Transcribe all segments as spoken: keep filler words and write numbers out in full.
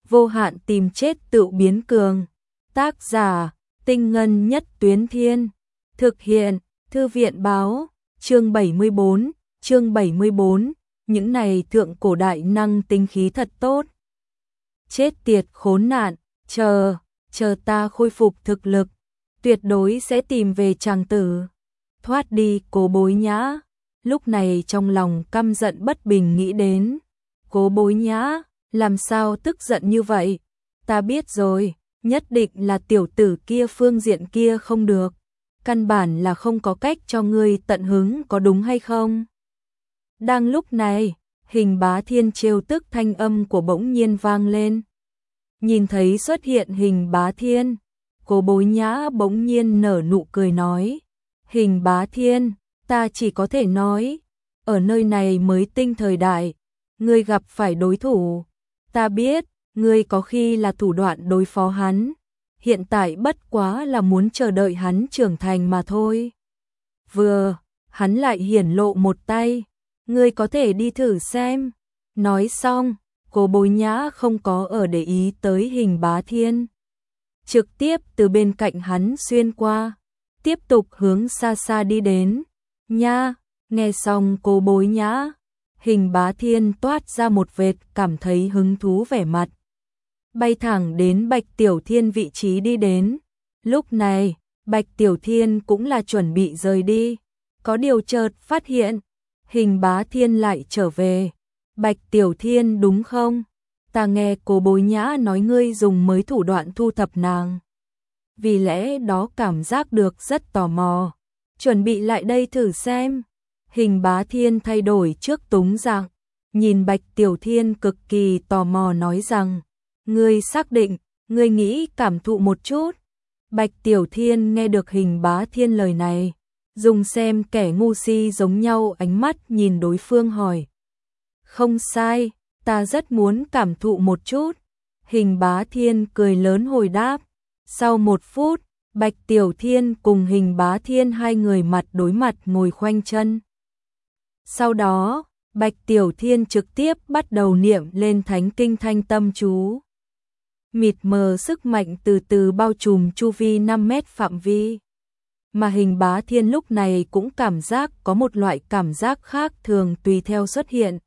vô hạn tìm chết tự biến cường. Tác giả, Tinh Ngân Nhất Tuyến Thiên. Thực hiện, Thư viện Báo. Chương bảy mươi bốn, chương bảy mươi bốn, những này thượng cổ đại năng tinh khí thật tốt. Chết tiệt khốn nạn, chờ, chờ ta khôi phục thực lực, tuyệt đối sẽ tìm về chàng tử. Thoát đi Cố Bối Nhã, lúc này trong lòng căm giận bất bình nghĩ đến. Cố Bối Nhã, làm sao tức giận như vậy? Ta biết rồi, nhất định là tiểu tử kia phương diện kia không được. Căn bản là không có cách cho ngươi tận hứng có đúng hay không? Đang lúc này, Hình Bá Thiên trêu tức thanh âm của bỗng nhiên vang lên. Nhìn thấy xuất hiện Hình Bá Thiên, Cố Bối Nhã bỗng nhiên nở nụ cười nói. Hình Bá Thiên, ta chỉ có thể nói, ở nơi này mới tinh thời đại, ngươi gặp phải đối thủ. Ta biết, ngươi có khi là thủ đoạn đối phó hắn. Hiện tại bất quá là muốn chờ đợi hắn trưởng thành mà thôi. Vừa, hắn lại hiển lộ một tay, ngươi có thể đi thử xem. Nói xong, Cố Bối Nhã không có ở để ý tới Hình Bá Thiên. Trực tiếp từ bên cạnh hắn xuyên qua, tiếp tục hướng xa xa đi đến. Nha, nghe xong Cố Bối Nhã, Hình Bá Thiên toát ra một vệt cảm thấy hứng thú vẻ mặt. Bay thẳng đến Bạch Tiểu Thiên vị trí đi đến. Lúc này, Bạch Tiểu Thiên cũng là chuẩn bị rời đi. Có điều chợt phát hiện, Hình Bá Thiên lại trở về. Bạch Tiểu Thiên đúng không? Ta nghe Cố Bối Nhã nói ngươi dùng mới thủ đoạn thu thập nàng. Vì lẽ đó cảm giác được rất tò mò. Chuẩn bị lại đây thử xem. Hình Bá Thiên thay đổi trước túng dạng. Nhìn Bạch Tiểu Thiên cực kỳ tò mò nói rằng. Ngươi xác định, ngươi nghĩ cảm thụ một chút. Bạch Tiểu Thiên nghe được Hình Bá Thiên lời này, dùng xem kẻ ngu si giống nhau ánh mắt nhìn đối phương hỏi. Không sai, ta rất muốn cảm thụ một chút. Hình Bá Thiên cười lớn hồi đáp. Sau một phút, Bạch Tiểu Thiên cùng Hình Bá Thiên hai người mặt đối mặt ngồi khoanh chân. Sau đó, Bạch Tiểu Thiên trực tiếp bắt đầu niệm lên Thánh Kinh Thanh Tâm chú. Mịt mờ sức mạnh từ từ bao trùm chu vi năm mét phạm vi. Mà Hình Bá Thiên lúc này cũng cảm giác có một loại cảm giác khác thường tùy theo xuất hiện.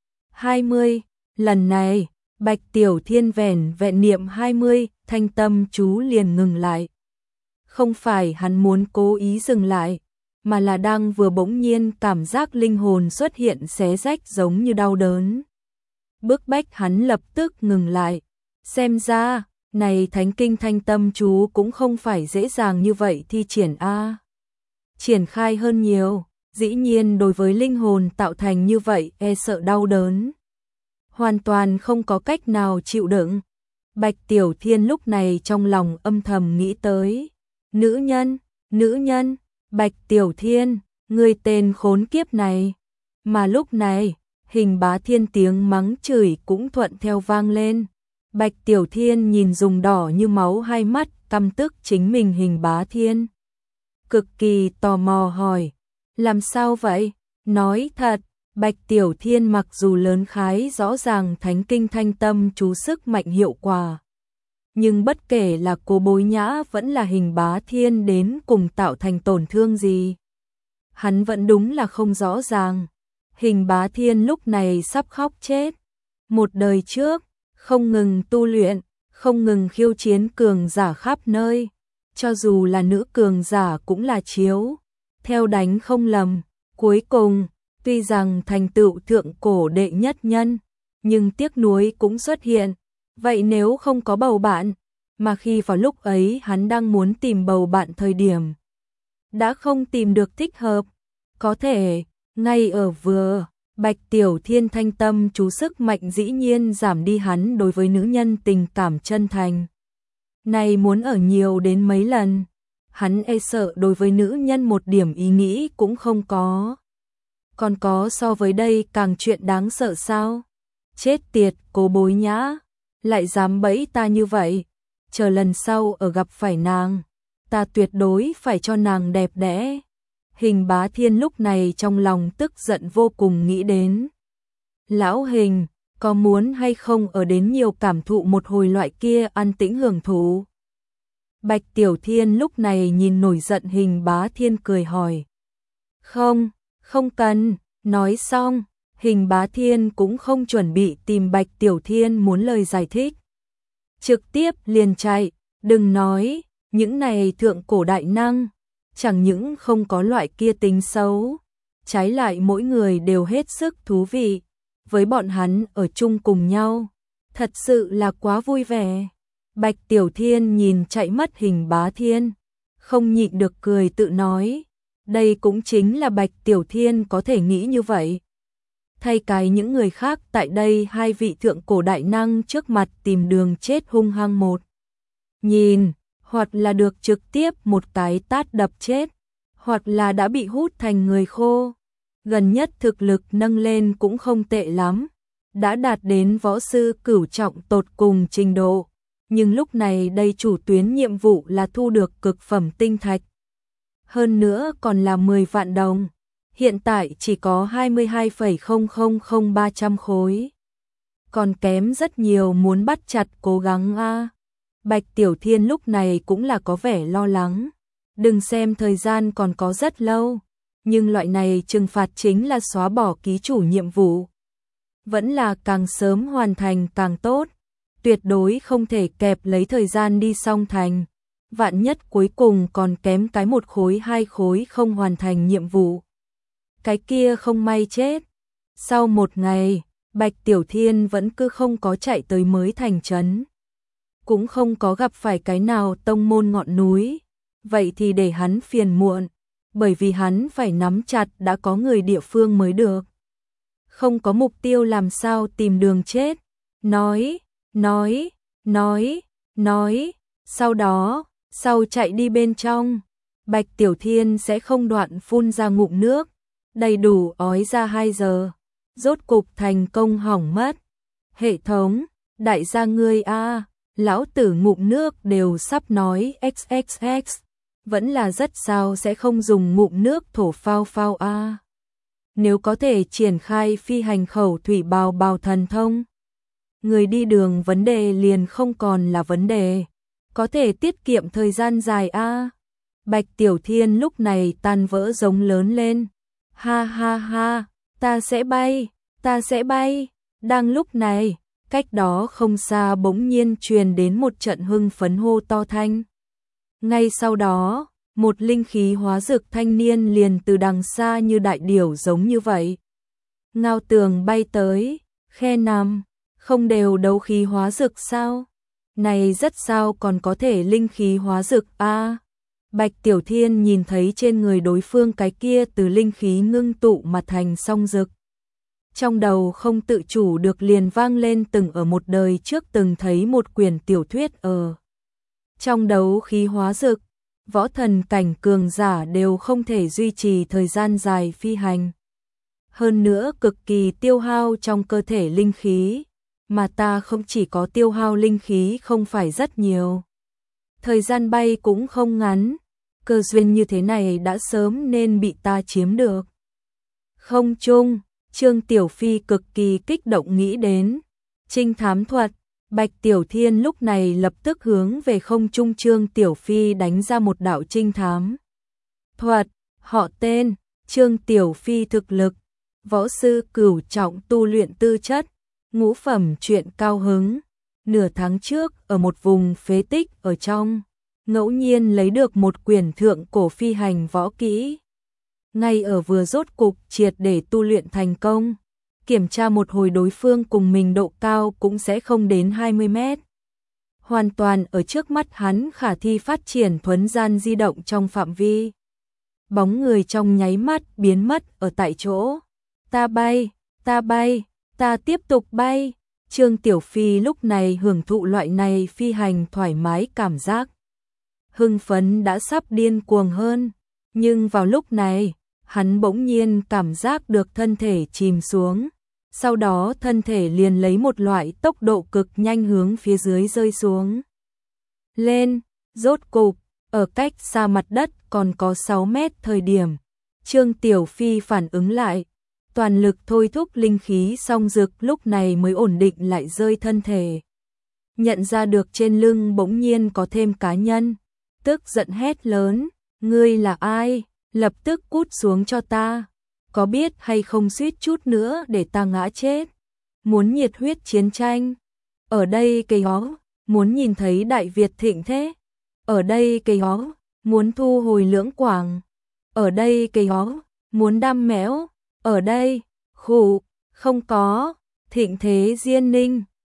hai mươi, lần này, Bạch Tiểu Thiên vẻn vẹn niệm hai mươi, thanh tâm chú liền ngừng lại. Không phải hắn muốn cố ý dừng lại, mà là đang vừa bỗng nhiên cảm giác linh hồn xuất hiện xé rách giống như đau đớn. Bức bách hắn lập tức ngừng lại. Xem ra, này Thánh Kinh Thanh Tâm chú cũng không phải dễ dàng như vậy thi triển a. Triển khai hơn nhiều, dĩ nhiên đối với linh hồn tạo thành như vậy e sợ đau đớn. Hoàn toàn không có cách nào chịu đựng. Bạch Tiểu Thiên lúc này trong lòng âm thầm nghĩ tới. Nữ nhân, nữ nhân, Bạch Tiểu Thiên, ngươi tên khốn kiếp này. Mà lúc này, Hình Bá Thiên tiếng mắng chửi cũng thuận theo vang lên. Bạch Tiểu Thiên nhìn dùng đỏ như máu hai mắt, căm tức chính mình Hình Bá Thiên. Cực kỳ tò mò hỏi, làm sao vậy? Nói thật, Bạch Tiểu Thiên mặc dù lớn khái rõ ràng Thánh Kinh Thanh Tâm chú sức mạnh hiệu quả. Nhưng bất kể là Cố Bối Nhã vẫn là Hình Bá Thiên đến cùng tạo thành tổn thương gì. Hắn vẫn đúng là không rõ ràng. Hình Bá Thiên lúc này sắp khóc chết. Một đời trước, không ngừng tu luyện, không ngừng khiêu chiến cường giả khắp nơi. Cho dù là nữ cường giả cũng là chiếu. Theo đánh không lầm, cuối cùng, tuy rằng thành tựu thượng cổ đệ nhất nhân, nhưng tiếc nuối cũng xuất hiện. Vậy nếu không có bầu bạn, mà khi vào lúc ấy hắn đang muốn tìm bầu bạn thời điểm, đã không tìm được thích hợp, có thể, ngay ở vừa, Bạch Tiểu Thiên thanh tâm chú sức mạnh dĩ nhiên giảm đi hắn đối với nữ nhân tình cảm chân thành. Này muốn ở nhiều đến mấy lần, hắn e sợ đối với nữ nhân một điểm ý nghĩ cũng không có. Còn có so với đây càng chuyện đáng sợ sao? Chết tiệt, Cố Bối Nhã, lại dám bẫy ta như vậy, chờ lần sau ở gặp phải nàng, ta tuyệt đối phải cho nàng đẹp đẽ. Hình Bá Thiên lúc này trong lòng tức giận vô cùng nghĩ đến. Lão Hình, có muốn hay không ở đến nhiều cảm thụ một hồi loại kia an tĩnh hưởng thụ? Bạch Tiểu Thiên lúc này nhìn nổi giận Hình Bá Thiên cười hỏi. Không, không cần, nói xong, Hình Bá Thiên cũng không chuẩn bị tìm Bạch Tiểu Thiên muốn lời giải thích. Trực tiếp liền chạy, đừng nói, những này thượng cổ đại năng, chẳng những không có loại kia tính xấu, trái lại mỗi người đều hết sức thú vị, với bọn hắn ở chung cùng nhau, thật sự là quá vui vẻ. Bạch Tiểu Thiên nhìn chạy mất Hình Bá Thiên, không nhịn được cười tự nói, đây cũng chính là Bạch Tiểu Thiên có thể nghĩ như vậy. Thay cái những người khác tại đây hai vị thượng cổ đại năng trước mặt tìm đường chết hung hăng một nhìn, hoặc là được trực tiếp một cái tát đập chết, hoặc là đã bị hút thành người khô. Gần nhất thực lực nâng lên cũng không tệ lắm, đã đạt đến võ sư cửu trọng tột cùng trình độ, nhưng lúc này đây chủ tuyến nhiệm vụ là thu được cực phẩm tinh thạch. Hơn nữa còn là mười vạn đồng, hiện tại chỉ có hai mươi hai phẩy không không không ba trăm khối. Còn kém rất nhiều, muốn bắt chặt cố gắng a. Bạch Tiểu Thiên lúc này cũng là có vẻ lo lắng, đừng xem thời gian còn có rất lâu, nhưng loại này trừng phạt chính là xóa bỏ ký chủ nhiệm vụ. Vẫn là càng sớm hoàn thành càng tốt, tuyệt đối không thể kẹp lấy thời gian đi xong thành. Vạn nhất cuối cùng còn kém cái một khối hai khối không hoàn thành nhiệm vụ, cái kia không may chết. Sau một ngày, Bạch Tiểu Thiên vẫn cứ không có chạy tới mới thành trấn, cũng không có gặp phải cái nào tông môn ngọn núi, vậy thì để hắn phiền muộn, bởi vì hắn phải nắm chặt đã có người địa phương mới được. Không có mục tiêu làm sao tìm đường chết, nói, nói, nói, nói, sau đó, sau chạy đi bên trong, Bạch Tiểu Thiên sẽ không đoạn phun ra ngụm nước, đầy đủ ói ra hai giờ, rốt cục thành công hỏng mất. Hệ thống, đại gia ngươi a, lão tử ngụm nước đều sắp nói xx x, vẫn là rất sao sẽ không dùng ngụm nước thổ phao phao a. Nếu có thể triển khai phi hành khẩu thủy bào bào thần thông, người đi đường vấn đề liền không còn là vấn đề, có thể tiết kiệm thời gian dài a. Bạch Tiểu Thiên lúc này tan vỡ giống lớn lên, ha ha ha, ta sẽ bay, ta sẽ bay. Đang lúc này, cách đó không xa bỗng nhiên truyền đến một trận hưng phấn hô to thanh. Ngay sau đó, một linh khí hóa dược thanh niên liền từ đằng xa như đại điểu giống như vậy. Ngao tường bay tới, khe nằm, không đều đấu khí hóa dược sao? Này rất sao còn có thể linh khí hóa dược a. Bạch Tiểu Thiên nhìn thấy trên người đối phương cái kia từ linh khí ngưng tụ mà thành song dược. Trong đầu không tự chủ được liền vang lên từng ở một đời trước từng thấy một quyển tiểu thuyết ở. Trong đấu khí hóa dược, võ thần cảnh cường giả đều không thể duy trì thời gian dài phi hành. Hơn nữa cực kỳ tiêu hao trong cơ thể linh khí, mà ta không chỉ có tiêu hao linh khí không phải rất nhiều. Thời gian bay cũng không ngắn, cơ duyên như thế này đã sớm nên bị ta chiếm được. Không chung, Trương Tiểu Phi cực kỳ kích động nghĩ đến trinh thám thuật. Bạch Tiểu Thiên lúc này lập tức hướng về không trung Trương Tiểu Phi đánh ra một đạo trinh thám thuật. Họ tên, Trương Tiểu Phi thực lực, võ sư cửu trọng tu luyện tư chất, ngũ phẩm truyện cao hứng. Nửa tháng trước ở một vùng phế tích ở trong, ngẫu nhiên lấy được một quyển thượng cổ phi hành võ kỹ. Ngay ở vừa rốt cục triệt để tu luyện thành công, kiểm tra một hồi đối phương cùng mình độ cao cũng sẽ không đến hai mươi mét. Hoàn toàn ở trước mắt hắn khả thi phát triển thuấn gian di động trong phạm vi. Bóng người trong nháy mắt biến mất ở tại chỗ. Ta bay, ta bay, ta tiếp tục bay. Trương Tiểu Phi lúc này hưởng thụ loại này phi hành thoải mái cảm giác. Hưng phấn đã sắp điên cuồng hơn. Nhưng vào lúc này, hắn bỗng nhiên cảm giác được thân thể chìm xuống. Sau đó thân thể liền lấy một loại tốc độ cực nhanh hướng phía dưới rơi xuống. Lên, rốt cục, ở cách xa mặt đất còn có sáu mét thời điểm. Trương Tiểu Phi phản ứng lại, toàn lực thôi thúc linh khí song dực lúc này mới ổn định lại rơi thân thể. Nhận ra được trên lưng bỗng nhiên có thêm cá nhân, tức giận hét lớn, ngươi là ai, lập tức cút xuống cho ta, có biết hay không suýt chút nữa để ta ngã chết, muốn nhiệt huyết chiến tranh, ở đây cây ó, muốn nhìn thấy Đại Việt thịnh thế, ở đây cây ó, muốn thu hồi Lưỡng Quảng, ở đây cây ó, muốn đam mẽo, ở đây, khủ, không có, thịnh thế Diên Ninh.